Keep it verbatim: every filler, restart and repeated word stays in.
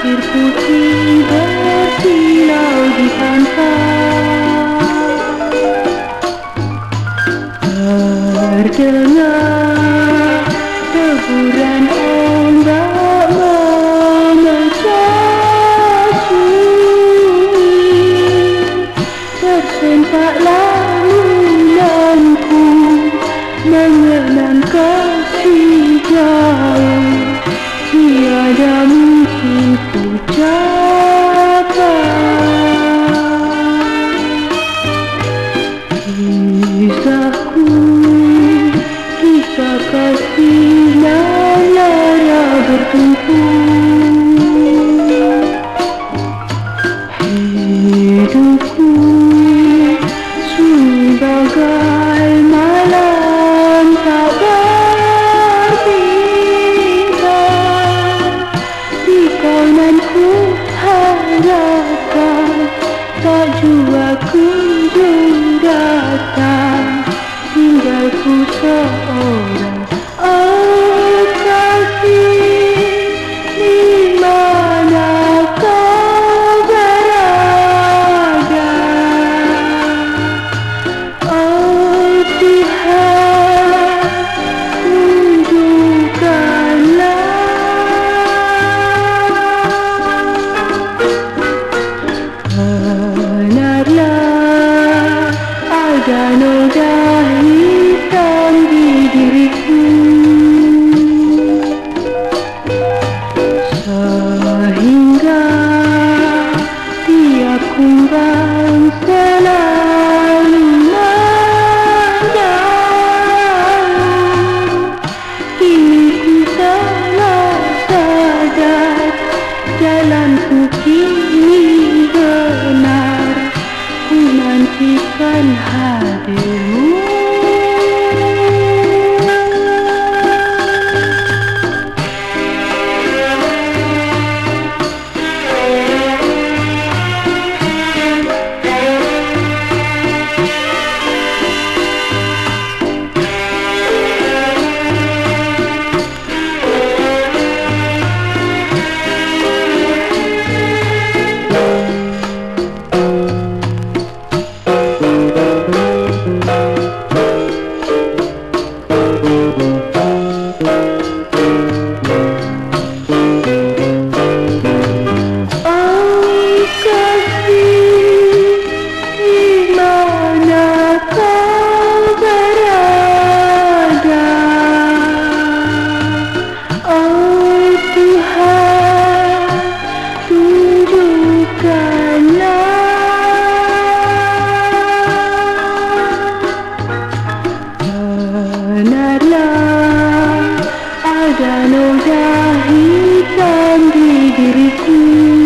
pasir putih bersilau di pantai. Terdengar deburan ombak memecah sunyi. Tersempatlah bulanku mengenang kasih jauh, tiada mungkin ku capai. Kisahku, kisah kasih yang lara bertumpu. Hidupku sunyi bagai malam tak berbintang. Di kaunanku harapkan tak jua kunjung datang. Tinggalku seorang oh kasih, di mana kau berada? Oh Tuhan, tunjukkanlah. Benarlah ada noda hitam di diriku, sehingga tiap kumbang selalu menjauh. Kini ku telah sadar, jalanku kini benar. Ku nantikan hadirmu. Benarlah ada noda hitam di diriku,